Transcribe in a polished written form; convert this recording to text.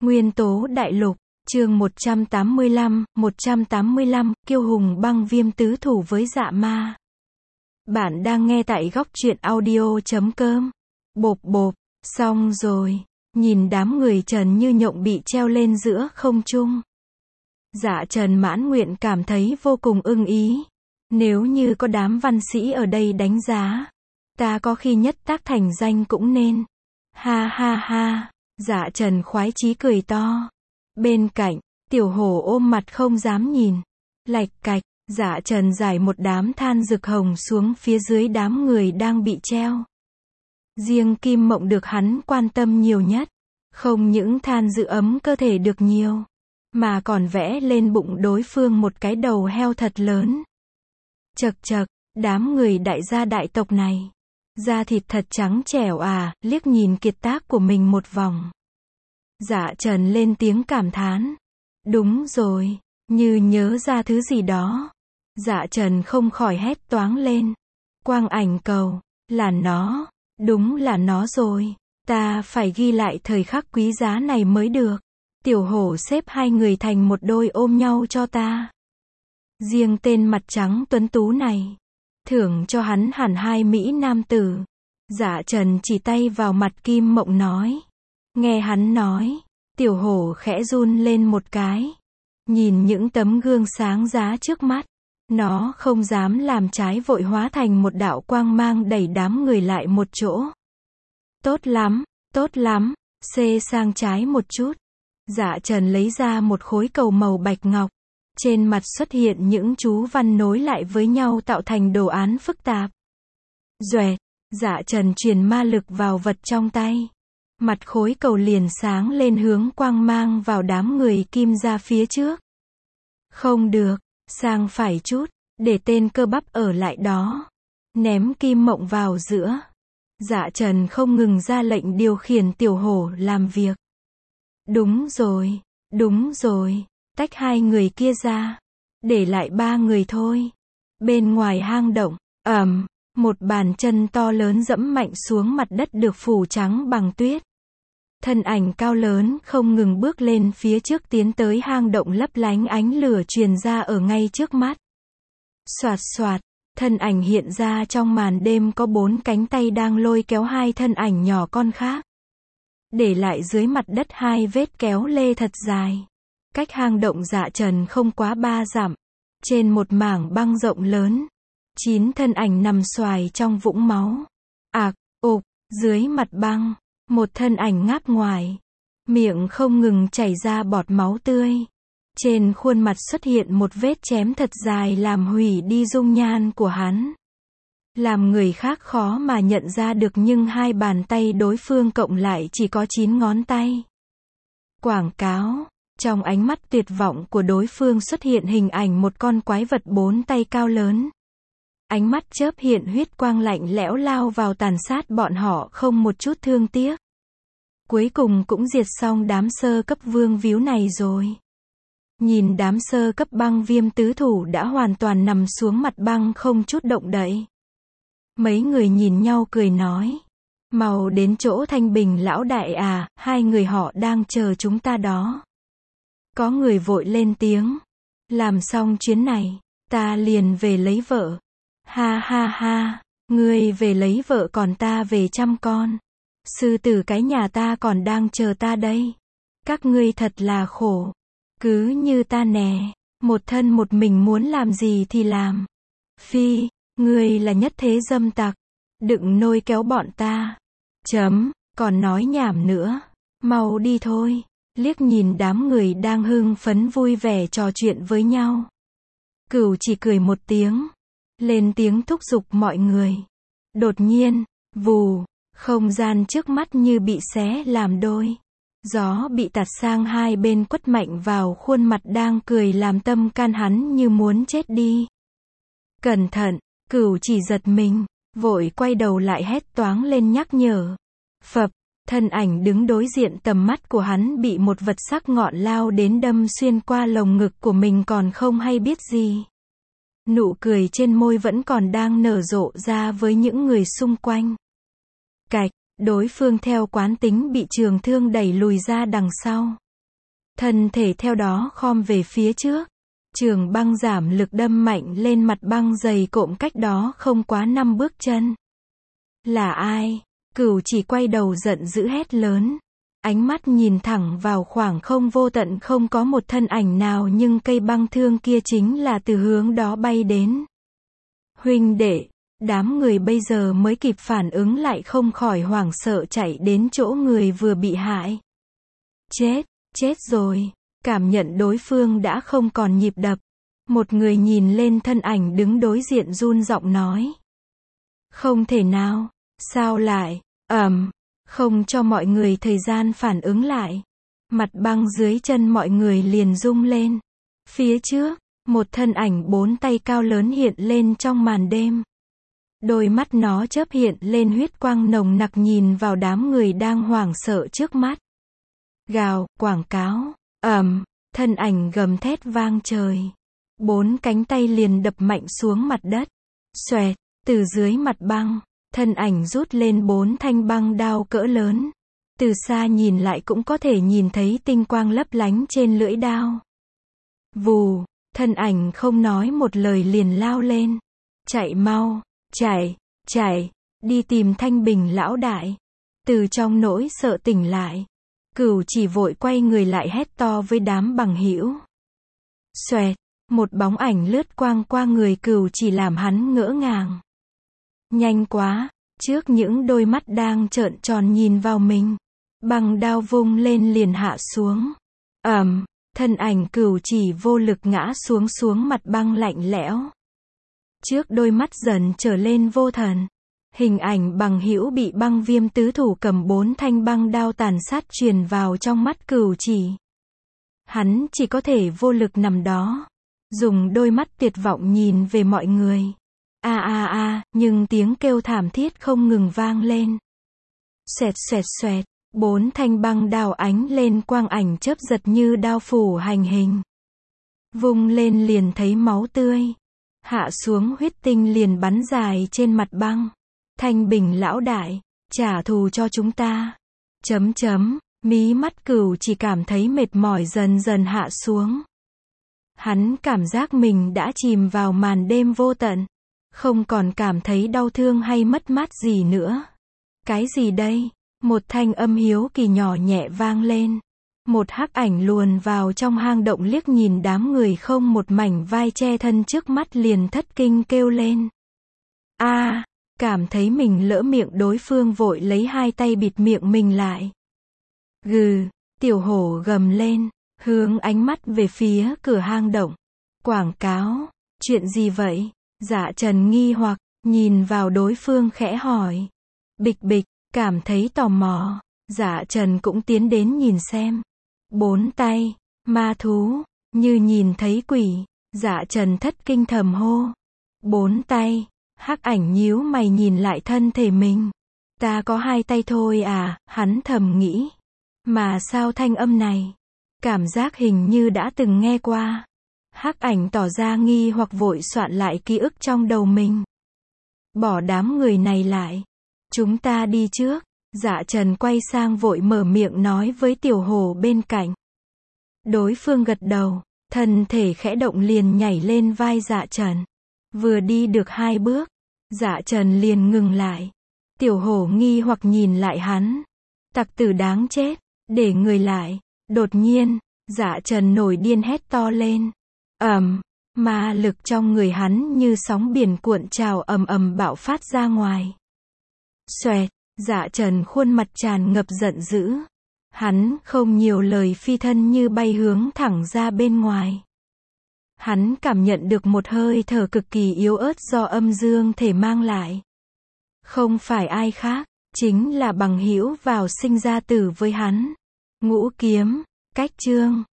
Nguyên tố đại lục, chương 185, kiêu hùng băng viêm tứ thủ với dạ ma. Bạn đang nghe tại góc truyện audio.com. Bộp bộp, xong rồi, nhìn đám người Trần Như Nhộng bị treo lên giữa không trung. Dạ Trần mãn nguyện cảm thấy vô cùng ưng ý. Nếu như có đám văn sĩ ở đây đánh giá, ta có khi nhất tác thành danh cũng nên. Ha ha ha, dạ Trần khoái chí cười to. Bên cạnh, tiểu hổ ôm mặt không dám nhìn. Lạch cạch, dạ Trần rải một đám than rực hồng xuống phía dưới đám người đang bị treo. Riêng Kim Mộng được hắn quan tâm nhiều nhất. Không những than giữ ấm cơ thể được nhiều, mà còn vẽ lên bụng đối phương một cái đầu heo thật lớn. Chậc chậc, đám người đại gia đại tộc này, da thịt thật trắng trẻo à, liếc nhìn kiệt tác của mình một vòng. Dạ Trần lên tiếng cảm thán. Đúng rồi, như nhớ ra thứ gì đó. Dạ Trần không khỏi hét toáng lên. Quang ảnh cầu, là nó, đúng là nó rồi. Ta phải ghi lại thời khắc quý giá này mới được. Tiểu hổ xếp hai người thành một đôi ôm nhau cho ta. Riêng tên mặt trắng tuấn tú này, thưởng cho hắn hẳn hai mỹ nam tử. Dạ Trần chỉ tay vào mặt Kim Mộng nói. Nghe hắn nói, tiểu hổ khẽ run lên một cái. Nhìn những tấm gương sáng giá trước mắt, nó không dám làm trái vội hóa thành một đạo quang mang đẩy đám người lại một chỗ. Tốt lắm, xê sang trái một chút. Dạ Trần lấy ra một khối cầu màu bạch ngọc. Trên mặt xuất hiện những chú văn nối lại với nhau tạo thành đồ án phức tạp. Doẹt, dạ Trần truyền ma lực vào vật trong tay. Mặt khối cầu liền sáng lên hướng quang mang vào đám người Kim ra phía trước. Không được, sang phải chút, để tên cơ bắp ở lại đó. Ném Kim Mộng vào giữa. Dạ Trần không ngừng ra lệnh điều khiển tiểu hổ làm việc. Đúng rồi, tách hai người kia ra. Để lại ba người thôi. Bên ngoài hang động, một bàn chân to lớn dẫm mạnh xuống mặt đất được phủ trắng bằng tuyết. Thân ảnh cao lớn không ngừng bước lên phía trước tiến tới hang động lấp lánh ánh lửa truyền ra ở ngay trước mắt. Xoạt xoạt, thân ảnh hiện ra trong màn đêm có bốn cánh tay đang lôi kéo hai thân ảnh nhỏ con khác. Để lại dưới mặt đất hai vết kéo lê thật dài. Cách hang động dạ Trần không quá 3 dặm. Trên một mảng băng rộng lớn, 9 thân ảnh nằm xoài trong vũng máu. Ạc, ục, dưới mặt băng, một thân ảnh ngáp ngoài. Miệng không ngừng chảy ra bọt máu tươi. Trên khuôn mặt xuất hiện một vết chém thật dài làm hủy đi dung nhan của hắn. Làm người khác khó mà nhận ra được nhưng hai bàn tay đối phương cộng lại chỉ có 9 ngón tay. Quảng cáo. Trong ánh mắt tuyệt vọng của đối phương xuất hiện hình ảnh một con quái vật 4 tay cao lớn. Ánh mắt chớp hiện huyết quang lạnh lẽo lao vào tàn sát bọn họ không một chút thương tiếc. Cuối cùng cũng diệt xong đám sơ cấp vương víu này rồi. Nhìn đám sơ cấp băng viêm tứ thủ đã hoàn toàn nằm xuống mặt băng không chút động đậy. Mấy người nhìn nhau cười nói. Mau đến chỗ Thanh Bình lão đại à, hai người họ đang chờ chúng ta đó. Có người vội lên tiếng. Làm xong chuyến này, ta liền về lấy vợ. Ha ha ha, ngươi về lấy vợ còn ta về chăm con. Sư tử cái nhà ta còn đang chờ ta đây. Các ngươi thật là khổ. Cứ như ta nè, một thân một mình muốn làm gì thì làm. Phi, ngươi là nhất thế dâm tặc. Đừng nôi kéo bọn ta. Còn nói nhảm nữa. Mau đi thôi. Liếc nhìn đám người đang hưng phấn vui vẻ trò chuyện với nhau. Cửu chỉ cười một tiếng. Lên tiếng thúc giục mọi người. Đột nhiên, vù, không gian trước mắt như bị xé làm đôi. Gió bị tạt sang hai bên quất mạnh vào khuôn mặt đang cười làm tâm can hắn như muốn chết đi. Cẩn thận, cửu chỉ giật mình, vội quay đầu lại hét toáng lên nhắc nhở. Phập. Thân ảnh đứng đối diện tầm mắt của hắn bị một vật sắc ngọn lao đến đâm xuyên qua lồng ngực của mình còn không hay biết gì. Nụ cười trên môi vẫn còn đang nở rộ ra với những người xung quanh. Cạch, đối phương theo quán tính bị trường thương đẩy lùi ra đằng sau. thân thể theo đó khom về phía trước. Trường băng giảm lực đâm mạnh lên mặt băng dày cộm cách đó không quá 5 bước chân. Là ai? Cửu chỉ quay đầu giận dữ hét lớn. Ánh mắt nhìn thẳng vào khoảng không vô tận, không có một thân ảnh nào, nhưng cây băng thương kia chính là từ hướng đó bay đến. Huynh đệ, đám người bây giờ mới kịp phản ứng lại, không khỏi hoảng sợ chạy đến chỗ người vừa bị hại. Chết rồi. Cảm nhận đối phương đã không còn nhịp đập. Một người nhìn lên thân ảnh đứng đối diện run giọng nói. Không thể nào, sao lại, không cho mọi người thời gian phản ứng lại. Mặt băng dưới chân mọi người liền rung lên. Phía trước, một thân ảnh 4 tay cao lớn hiện lên trong màn đêm. Đôi mắt nó chớp hiện lên huyết quang nồng nặc nhìn vào đám người đang hoảng sợ trước mắt. Gào, quảng cáo, thân ảnh gầm thét vang trời. 4 cánh tay liền đập mạnh xuống mặt đất. Xoẹt, từ dưới mặt băng, thân ảnh rút lên 4 thanh băng đao cỡ lớn. Từ xa nhìn lại cũng có thể nhìn thấy tinh quang lấp lánh trên lưỡi đao. Vù, thân ảnh không nói một lời liền lao lên. Chạy mau, chạy, đi tìm Thanh Bình lão đại. Từ trong nỗi sợ tỉnh lại, Cửu chỉ vội quay người lại hét to với đám bằng hữu. Xoẹt, một bóng ảnh lướt quang qua người Cửu chỉ làm hắn ngỡ ngàng. Nhanh quá, trước những đôi mắt đang trợn tròn nhìn vào mình, băng đao vung lên liền hạ xuống. Thân ảnh Cửu chỉ vô lực ngã xuống mặt băng lạnh lẽo. Trước đôi mắt dần trở lên vô thần. Hình ảnh bằng hữu bị băng viêm tứ thủ cầm 4 thanh băng đao tàn sát truyền vào trong mắt Cửu chỉ. Hắn chỉ có thể vô lực nằm đó, dùng đôi mắt tuyệt vọng nhìn về mọi người. Nhưng tiếng kêu thảm thiết không ngừng vang lên. Xoẹt, 4 thanh băng đao ánh lên quang ảnh chớp giật như đao phủ hành hình. Vung lên liền thấy máu tươi. Hạ xuống huyết tinh liền bắn dài trên mặt băng. Thanh Bình lão đại, trả thù cho chúng ta. Mí mắt Cửu chỉ cảm thấy mệt mỏi dần dần hạ xuống. Hắn cảm giác mình đã chìm vào màn đêm vô tận. Không còn cảm thấy đau thương hay mất mát gì nữa. Cái gì đây? Một thanh âm hiếu kỳ nhỏ nhẹ vang lên. Một hắc ảnh luồn vào trong hang động liếc nhìn đám người không một mảnh vai che thân trước mắt liền thất kinh kêu lên. Cảm thấy mình lỡ miệng, đối phương vội lấy 2 tay bịt miệng mình lại. Gừ, tiểu hổ gầm lên, hướng ánh mắt về phía cửa hang động. Quảng cáo, chuyện gì vậy? Dạ Trần nghi hoặc, nhìn vào đối phương khẽ hỏi. Bịch, cảm thấy tò mò, Dạ Trần cũng tiến đến nhìn xem. 4 tay, ma thú, như nhìn thấy quỷ, Dạ Trần thất kinh thầm hô. 4 tay, hắc ảnh nhíu mày nhìn lại thân thể mình. Ta có 2 tay thôi à, hắn thầm nghĩ. Mà sao thanh âm này? Cảm giác hình như đã từng nghe qua. Hắc ảnh tỏ ra nghi hoặc vội soạn lại ký ức trong đầu mình. Bỏ đám người này lại. Chúng ta đi trước. Dạ Trần quay sang vội mở miệng nói với tiểu hồ bên cạnh. Đối phương gật đầu, thân thể khẽ động liền nhảy lên vai Dạ Trần. Vừa đi được 2 bước, Dạ Trần liền ngừng lại. Tiểu hổ nghi hoặc nhìn lại hắn. Tặc tử đáng chết, để người lại. Đột nhiên, Dạ Trần nổi điên hét to lên. Ma lực trong người hắn như sóng biển cuộn trào ầm bạo phát ra ngoài. Xoẹt, Dạ Trần khuôn mặt tràn ngập giận dữ. Hắn không nhiều lời phi thân như bay hướng thẳng ra bên ngoài. Hắn cảm nhận được một hơi thở cực kỳ yếu ớt do âm dương thể mang lại. Không phải ai khác, chính là bằng hữu vào sinh ra tử với hắn. Ngũ kiếm, cách chương.